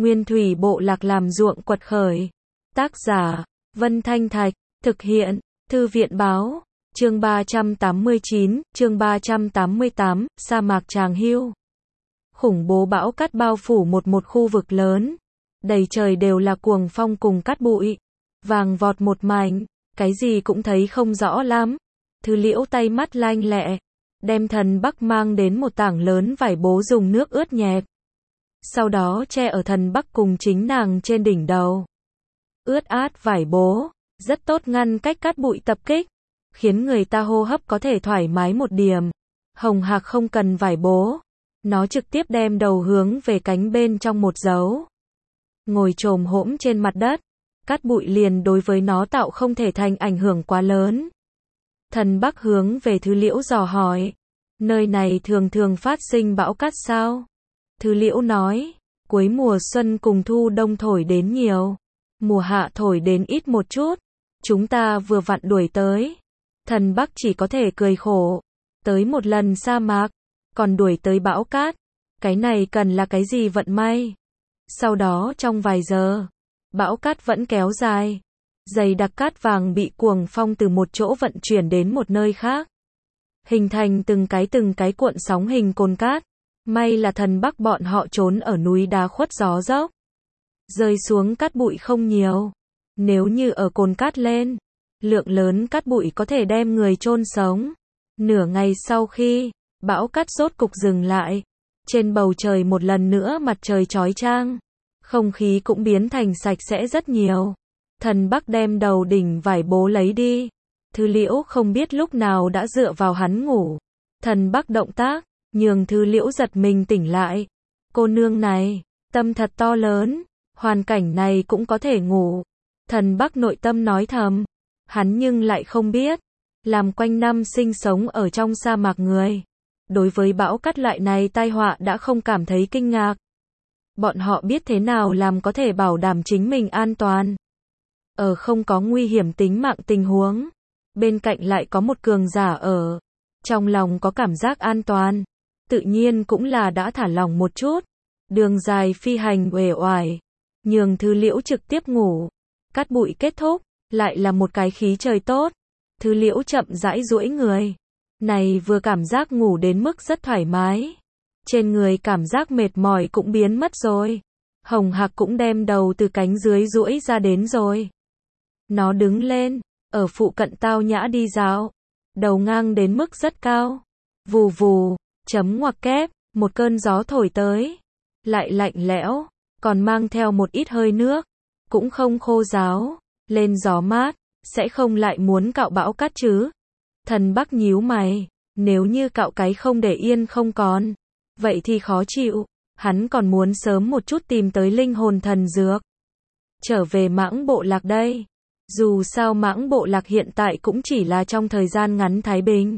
Nguyên thủy bộ lạc làm ruộng quật khởi. Tác giả, Vân Thanh Thạch, thực hiện, Thư viện báo, chương 389, chương 388, sa mạc Tràng Hưu. Khủng bố bão cát bao phủ một khu vực lớn. Đầy trời đều là cuồng phong cùng cát bụi. Vàng vọt một mảnh, cái gì cũng thấy không rõ lắm. Thư Liễu tay mắt lanh lẹ, đem Thần Bắc mang đến một tảng lớn vải bố dùng nước ướt nhẹp. Sau đó che ở Thần Bắc cùng chính nàng trên đỉnh đầu. Ướt át vải bố, rất tốt ngăn cách cát bụi tập kích, khiến người ta hô hấp có thể thoải mái một điểm. Hồng Hạc không cần vải bố, nó trực tiếp đem đầu hướng về cánh bên trong một dấu. Ngồi chồm hổm trên mặt đất, cát bụi liền đối với nó tạo không thể thành ảnh hưởng quá lớn. Thần Bắc hướng về Thư Liễu dò hỏi, nơi này thường thường phát sinh bão cát sao? Thư Liễu nói, cuối mùa xuân cùng thu đông thổi đến nhiều, mùa hạ thổi đến ít một chút, chúng ta vừa vặn đuổi tới. Thần Bắc chỉ có thể cười khổ, tới một lần sa mạc, còn đuổi tới bão cát, cái này cần là cái gì vận may. Sau đó trong vài giờ, bão cát vẫn kéo dài, dày đặc cát vàng bị cuồng phong từ một chỗ vận chuyển đến một nơi khác, hình thành từng cái cuộn sóng hình cồn cát. May là Thần Bắc bọn họ trốn ở núi đá khuất gió dốc, rơi xuống cát bụi không nhiều. Nếu như ở cồn cát lên, lượng lớn cát bụi có thể đem người chôn sống. Nửa ngày sau khi bão cát rốt cục dừng lại, trên bầu trời một lần nữa mặt trời chói chang, không khí cũng biến thành sạch sẽ rất nhiều. Thần Bắc đem đầu đỉnh vải bố lấy đi. Thư Liễu không biết lúc nào đã dựa vào hắn ngủ. Thần Bắc động tác nhường Thư Liễu giật mình tỉnh lại. Cô nương này, tâm thật to lớn, hoàn cảnh này cũng có thể ngủ. Thần Bắc nội tâm nói thầm, hắn nhưng lại không biết, làm quanh năm sinh sống ở trong sa mạc người, đối với bão cát loại này tai họa đã không cảm thấy kinh ngạc. Bọn họ biết thế nào làm có thể bảo đảm chính mình an toàn. Ở không có nguy hiểm tính mạng tình huống, bên cạnh lại có một cường giả ở, trong lòng có cảm giác an toàn, tự nhiên cũng là đã thả lỏng một chút. Đường dài phi hành uể oải, nhường Thư Liễu trực tiếp ngủ. Cát bụi kết thúc, lại là một cái khí trời tốt. Thư Liễu chậm rãi duỗi người, này vừa cảm giác ngủ đến mức rất thoải mái, trên người cảm giác mệt mỏi cũng biến mất rồi. Hồng Hạc cũng đem đầu từ cánh dưới duỗi ra đến rồi. Nó đứng lên, ở phụ cận tao nhã đi dạo, đầu ngang đến mức rất cao. Vù vù, chấm ngoặc kép, một cơn gió thổi tới, lại lạnh lẽo, còn mang theo một ít hơi nước, cũng không khô ráo, lên gió mát, sẽ không lại muốn cạo bão cát chứ? Thần Bắc nhíu mày, nếu như cạo cái không để yên không còn, vậy thì khó chịu, hắn còn muốn sớm một chút tìm tới linh hồn thần dược. Trở về Mãng bộ lạc đây. Dù sao Mãng bộ lạc hiện tại cũng chỉ là trong thời gian ngắn thái bình.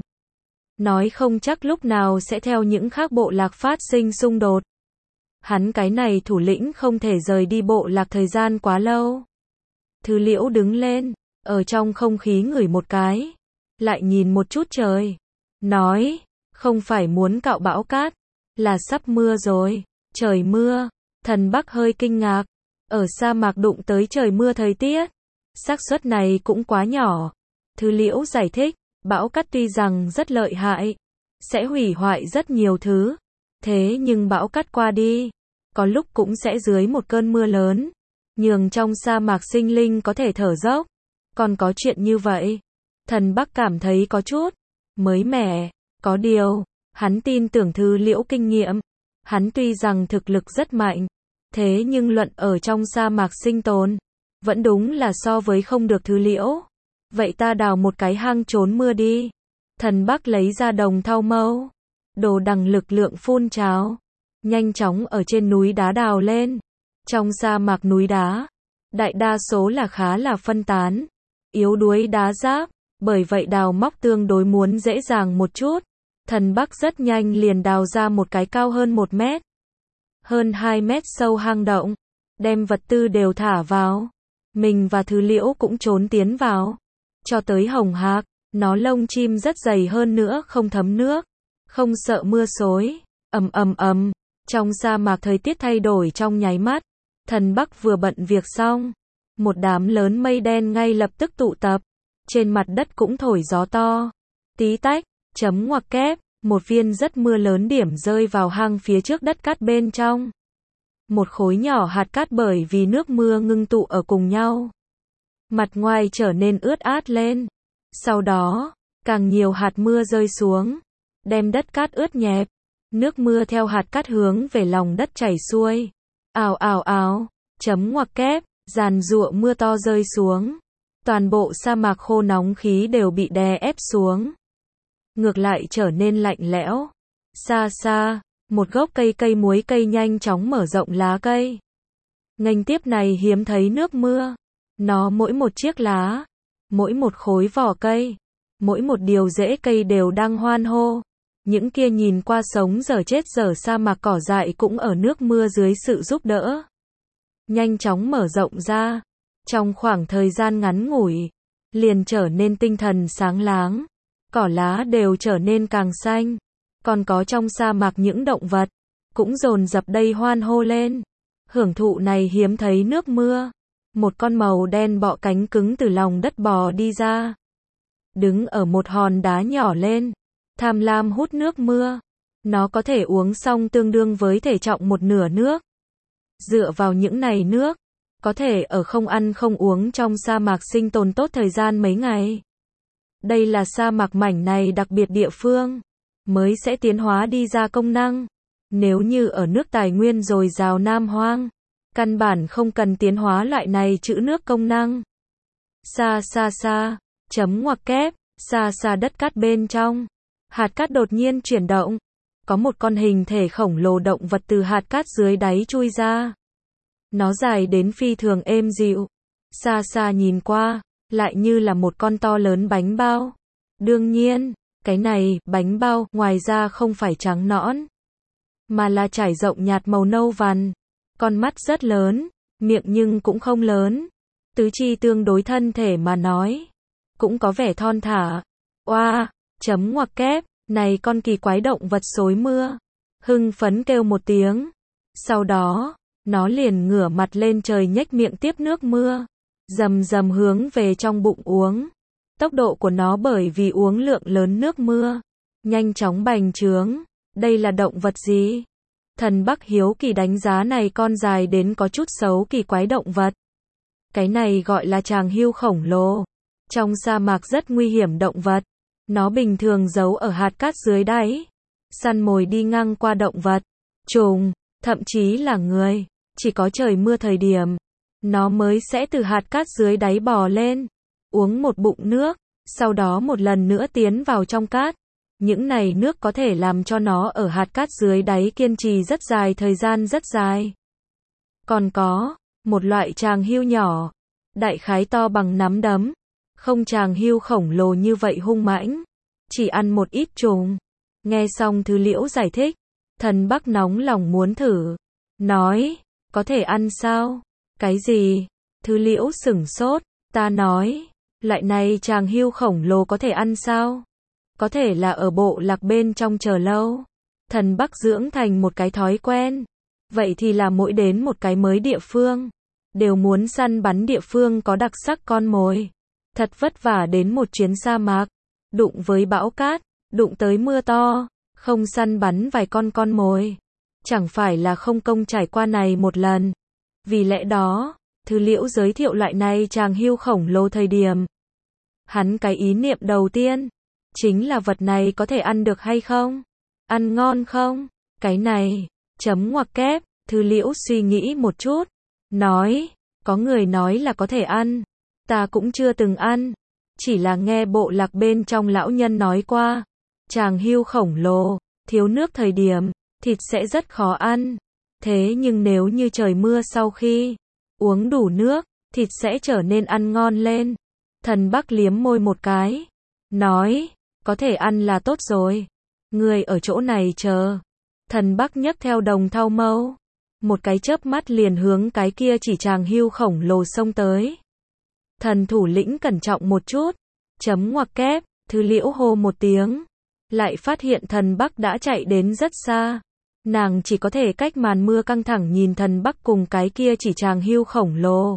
Nói không chắc lúc nào sẽ theo những khác bộ lạc phát sinh xung đột. Hắn cái này thủ lĩnh không thể rời đi bộ lạc thời gian quá lâu. Thư Liễu đứng lên, ở trong không khí ngửi một cái, lại nhìn một chút trời, nói, không phải muốn cạo bão cát, là sắp mưa rồi. Trời mưa? Thần Bắc hơi kinh ngạc, ở sa mạc đụng tới trời mưa thời tiết, xác suất này cũng quá nhỏ. Thư Liễu giải thích, bão cát tuy rằng rất lợi hại, sẽ hủy hoại rất nhiều thứ, thế nhưng bão cát qua đi, có lúc cũng sẽ dưới một cơn mưa lớn, nhường trong sa mạc sinh linh có thể thở dốc. Còn có chuyện như vậy? Thần Bắc cảm thấy có chút mới mẻ, có điều, hắn tin tưởng Thư Liễu kinh nghiệm. Hắn tuy rằng thực lực rất mạnh, thế nhưng luận ở trong sa mạc sinh tồn, vẫn đúng là so với không được Thư Liễu. Vậy ta đào một cái hang trốn mưa đi. Thần Bắc lấy ra đồng thau mâu, đồ đằng lực lượng phun trào, nhanh chóng ở trên núi đá đào lên. Trong sa mạc núi đá, đại đa số là khá là phân tán, yếu đuối đá giáp, bởi vậy đào móc tương đối muốn dễ dàng một chút. Thần Bắc rất nhanh liền đào ra một cái cao hơn 1 mét, hơn 2 mét sâu hang động, đem vật tư đều thả vào. Mình và Thư Liễu cũng trốn tiến vào. Cho tới Hồng Hạc, nó lông chim rất dày hơn nữa không thấm nước, không sợ mưa xối. Ầm ầm ầm, trong sa mạc thời tiết thay đổi trong nháy mắt, Thần Bắc vừa bận việc xong, một đám lớn mây đen ngay lập tức tụ tập. Trên mặt đất cũng thổi gió to. Tí tách, chấm ngoặc kép, một viên rất mưa lớn điểm rơi vào hang phía trước đất cát bên trong. Một khối nhỏ hạt cát bởi vì nước mưa ngưng tụ ở cùng nhau. Mặt ngoài trở nên ướt át lên. Sau đó, càng nhiều hạt mưa rơi xuống, đem đất cát ướt nhẹp. Nước mưa theo hạt cát hướng về lòng đất chảy xuôi. Ào ào ào, chấm ngoặc kép, giàn giụa mưa to rơi xuống. Toàn bộ sa mạc khô nóng khí đều bị đè ép xuống. Ngược lại trở nên lạnh lẽo. Xa xa, một gốc cây muối cây nhanh chóng mở rộng lá cây. Nghênh tiếp này hiếm thấy nước mưa. Nó mỗi một chiếc lá, mỗi một khối vỏ cây, mỗi một điều rễ cây đều đang hoan hô. Những kia nhìn qua sống dở chết dở sa mạc cỏ dại cũng ở nước mưa dưới sự giúp đỡ. Nhanh chóng mở rộng ra. Trong khoảng thời gian ngắn ngủi, liền trở nên tinh thần sáng láng. Cỏ lá đều trở nên càng xanh. Còn có trong sa mạc những động vật, cũng dồn dập đây hoan hô lên. Hưởng thụ này hiếm thấy nước mưa. Một con màu đen bọ cánh cứng từ lòng đất bò đi ra. Đứng ở một hòn đá nhỏ lên. Tham lam hút nước mưa. Nó có thể uống xong tương đương với thể trọng một nửa nước. Dựa vào những này nước, có thể ở không ăn không uống trong sa mạc sinh tồn tốt thời gian mấy ngày. Đây là sa mạc mảnh này đặc biệt địa phương, mới sẽ tiến hóa đi ra công năng. Nếu như ở nước tài nguyên dồi dào Nam Hoang, căn bản không cần tiến hóa loại này trữ nước công năng. Xa xa xa, chấm ngoặc kép, xa xa đất cát bên trong. Hạt cát đột nhiên chuyển động. Có một con hình thể khổng lồ động vật từ hạt cát dưới đáy chui ra. Nó dài đến phi thường êm dịu. Xa xa nhìn qua, lại như là một con to lớn bánh bao. Đương nhiên, cái này, bánh bao, ngoài ra không phải trắng nõn, mà là trải rộng nhạt màu nâu vằn. Con mắt rất lớn, miệng nhưng cũng không lớn. Tứ chi tương đối thân thể mà nói, cũng có vẻ thon thả. Oa, chấm ngoặc kép, này con kỳ quái động vật xối mưa. Hưng phấn kêu một tiếng. Sau đó, nó liền ngửa mặt lên trời nhếch miệng tiếp nước mưa. Rầm rầm hướng về trong bụng uống. Tốc độ của nó bởi vì uống lượng lớn nước mưa, nhanh chóng bành trướng. Đây là động vật gì? Thần Bắc hiếu kỳ đánh giá này con dài đến có chút xấu kỳ quái động vật. Cái này gọi là tràng hươu khổng lồ. Trong sa mạc rất nguy hiểm động vật. Nó bình thường giấu ở hạt cát dưới đáy. Săn mồi đi ngang qua động vật, trùng, thậm chí là người. Chỉ có trời mưa thời điểm, nó mới sẽ từ hạt cát dưới đáy bò lên, uống một bụng nước, sau đó một lần nữa tiến vào trong cát. Những này nước có thể làm cho nó ở hạt cát dưới đáy kiên trì rất dài thời gian rất dài. Còn có một loại tràng hươu nhỏ, đại khái to bằng nắm đấm. Không tràng hươu khổng lồ như vậy hung mãnh, chỉ ăn một ít trùng. Nghe xong Thứ Liễu giải thích, Thần Bắc nóng lòng muốn thử. Nói, có thể ăn sao? Cái gì? Thứ Liễu sửng sốt. Ta nói, loại này tràng hươu khổng lồ có thể ăn sao? Có thể là ở bộ lạc bên trong chờ lâu. Thần Bắc dưỡng thành một cái thói quen. Vậy thì là mỗi đến một cái mới địa phương, đều muốn săn bắn địa phương có đặc sắc con mồi. Thật vất vả đến một chuyến sa mạc, đụng với bão cát, đụng tới mưa to, không săn bắn vài con mồi, chẳng phải là không công trải qua này một lần. Vì lẽ đó, Thứ Liễu giới thiệu loại này tràng hươu khổng lồ thời điểm, hắn cái ý niệm đầu tiên chính là vật này có thể ăn được hay không? Ăn ngon không? Cái này, chấm ngoặc kép, Thứ Liễu suy nghĩ một chút, nói, có người nói là có thể ăn. Ta cũng chưa từng ăn, chỉ là nghe bộ lạc bên trong lão nhân nói qua. Tràng hươu khổng lồ, thiếu nước thời điểm, thịt sẽ rất khó ăn. Thế nhưng nếu như trời mưa sau khi uống đủ nước, thịt sẽ trở nên ăn ngon lên. Thần Bắc liếm môi một cái, nói, có thể ăn là tốt rồi. Người ở chỗ này chờ. Thần Bắc nhấc theo đồng thau mâu, một cái chớp mắt liền hướng cái kia chỉ tràng hươu khổng lồ xông tới. Thần thủ lĩnh cẩn trọng một chút, chấm ngoặc kép, Thứ Liễu hô một tiếng, lại phát hiện Thần Bắc đã chạy đến rất xa. Nàng chỉ có thể cách màn mưa căng thẳng nhìn Thần Bắc cùng cái kia chỉ chàng hưu khổng lồ.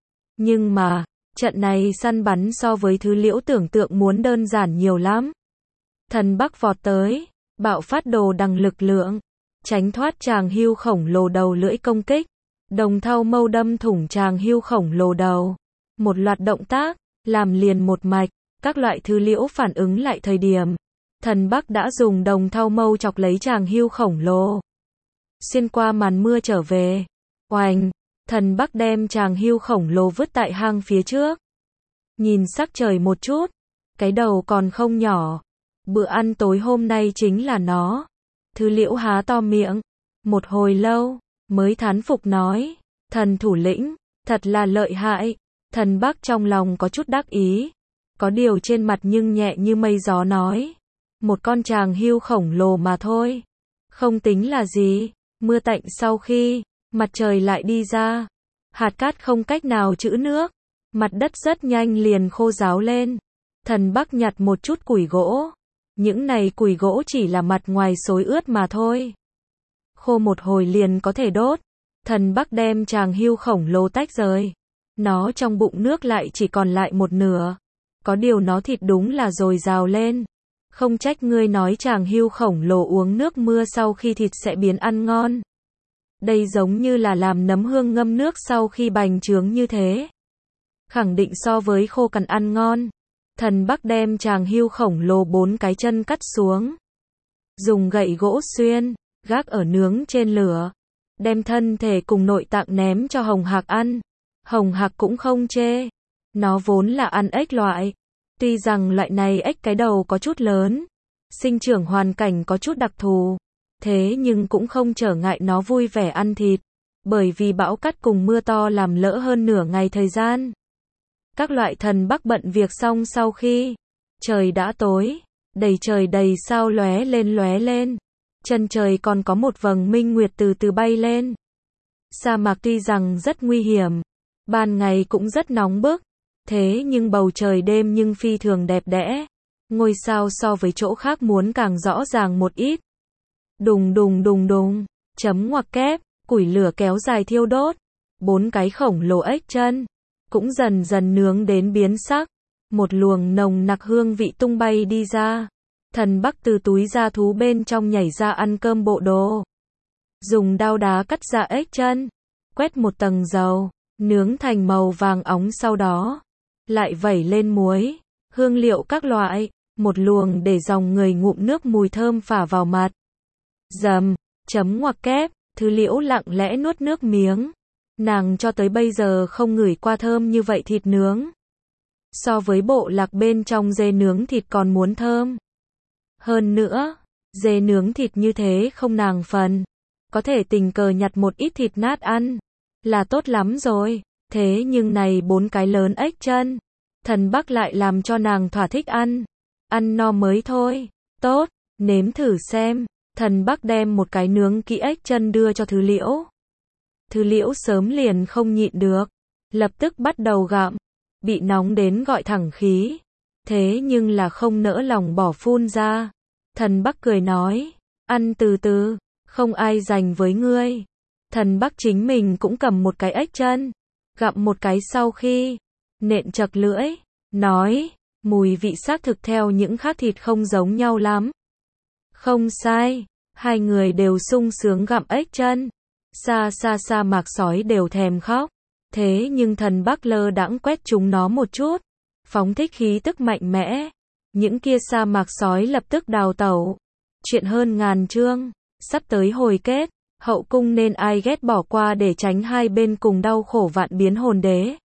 Nhưng mà, trận này săn bắn so với thứ Liễu tưởng tượng muốn đơn giản nhiều lắm. Thần Bắc vọt tới, bạo phát đồ đằng lực lượng, tránh thoát chàng hưu khổng lồ đầu lưỡi công kích, đồng thau mâu đâm thủng chàng hưu khổng lồ đầu. Một loạt động tác, làm liền một mạch, các loại thứ Liễu phản ứng lại thời điểm. Thần Bắc đã dùng đồng thau mâu chọc lấy chàng hưu khổng lồ. Xuyên qua màn mưa trở về. Oành, Thần Bắc đem chàng hưu khổng lồ vứt tại hang phía trước. Nhìn sắc trời một chút, cái đầu còn không nhỏ. Bữa ăn tối hôm nay chính là nó. Thứ Liễu há to miệng, một hồi lâu, mới thán phục nói, thần thủ lĩnh, thật là lợi hại. Thần Bắc trong lòng có chút đắc ý, có điều trên mặt nhưng nhẹ như mây gió nói, một con chàng hưu khổng lồ mà thôi, không tính là gì. Mưa tạnh sau khi, mặt trời lại đi ra, hạt cát không cách nào trữ nước, mặt đất rất nhanh liền khô ráo lên. Thần Bắc nhặt một chút củi gỗ, những này củi gỗ chỉ là mặt ngoài xối ướt mà thôi. Khô một hồi liền có thể đốt. Thần Bắc đem chàng hưu khổng lồ tách rời. Nó trong bụng nước lại chỉ còn lại một nửa. Có điều nó thịt đúng là dồi dào lên. Không trách ngươi nói chàng hưu khổng lồ uống nước mưa sau khi thịt sẽ biến ăn ngon. Đây giống như là làm nấm hương ngâm nước sau khi bành trướng như thế. Khẳng định so với khô cằn ăn ngon. Thần Bắc đem chàng hưu khổng lồ 4 cái chân cắt xuống. Dùng gậy gỗ xuyên, gác ở nướng trên lửa. Đem thân thể cùng nội tạng ném cho Hồng Hạc ăn. Hồng Hạc cũng không chê. Nó vốn là ăn ếch loại. Tuy rằng loại này ếch cái đầu có chút lớn, sinh trưởng hoàn cảnh có chút đặc thù, thế nhưng cũng không trở ngại nó vui vẻ ăn thịt, bởi vì bão cát cùng mưa to làm lỡ hơn nửa ngày thời gian. Các loại Thần Bắc bận việc xong sau khi trời đã tối, đầy trời đầy sao lóe lên, chân trời còn có một vầng minh nguyệt từ từ bay lên. Sa mạc tuy rằng rất nguy hiểm, ban ngày cũng rất nóng bức, thế nhưng bầu trời đêm nhưng phi thường đẹp đẽ. Ngôi sao so với chỗ khác muốn càng rõ ràng một ít. Đùng đùng đùng đùng, chấm ngoặc kép, củi lửa kéo dài thiêu đốt. 4 cái khổng lồ ếch chân cũng dần dần nướng đến biến sắc. Một luồng nồng nặc hương vị tung bay đi ra. Thần Bắc từ túi da thú bên trong nhảy ra ăn cơm bộ đồ. Dùng đao đá cắt ra ếch chân, quét một tầng dầu, nướng thành màu vàng óng, sau đó lại vẩy lên muối, hương liệu các loại, một luồng để dòng người ngụm nước mùi thơm phả vào mặt. Dầm, chấm ngoặc kép, Thứ Liễu lặng lẽ nuốt nước miếng. Nàng cho tới bây giờ không ngửi qua thơm như vậy thịt nướng. So với bộ lạc bên trong dê nướng thịt còn muốn thơm. Hơn nữa, dê nướng thịt như thế không nàng phần. Có thể tình cờ nhặt một ít thịt nát ăn, là tốt lắm rồi. Thế nhưng này 4 cái lớn ếch chân, Thần Bắc lại làm cho nàng thỏa thích ăn. Ăn no mới thôi. Tốt, nếm thử xem. Thần Bắc đem một cái nướng kỹ ếch chân đưa cho Thứ Liễu. Thứ Liễu sớm liền không nhịn được, lập tức bắt đầu gặm, bị nóng đến gọi thẳng khí. Thế nhưng là không nỡ lòng bỏ phun ra. Thần Bắc cười nói, ăn từ từ, không ai giành với ngươi. Thần Bắc chính mình cũng cầm một cái ếch chân, gặm một cái sau khi nện chật lưỡi, nói, mùi vị xác thực theo những khác thịt không giống nhau lắm. Không sai, hai người đều sung sướng gặm ếch chân. Xa mạc sói đều thèm khóc. Thế nhưng Thần Bắc lơ đãng quét chúng nó một chút, phóng thích khí tức mạnh mẽ. Những kia sa mạc sói lập tức đào tẩu. Chuyện hơn ngàn chương, sắp tới hồi kết. Hậu cung nên ai ghét bỏ qua để tránh hai bên cùng đau khổ vạn biến hồn đế.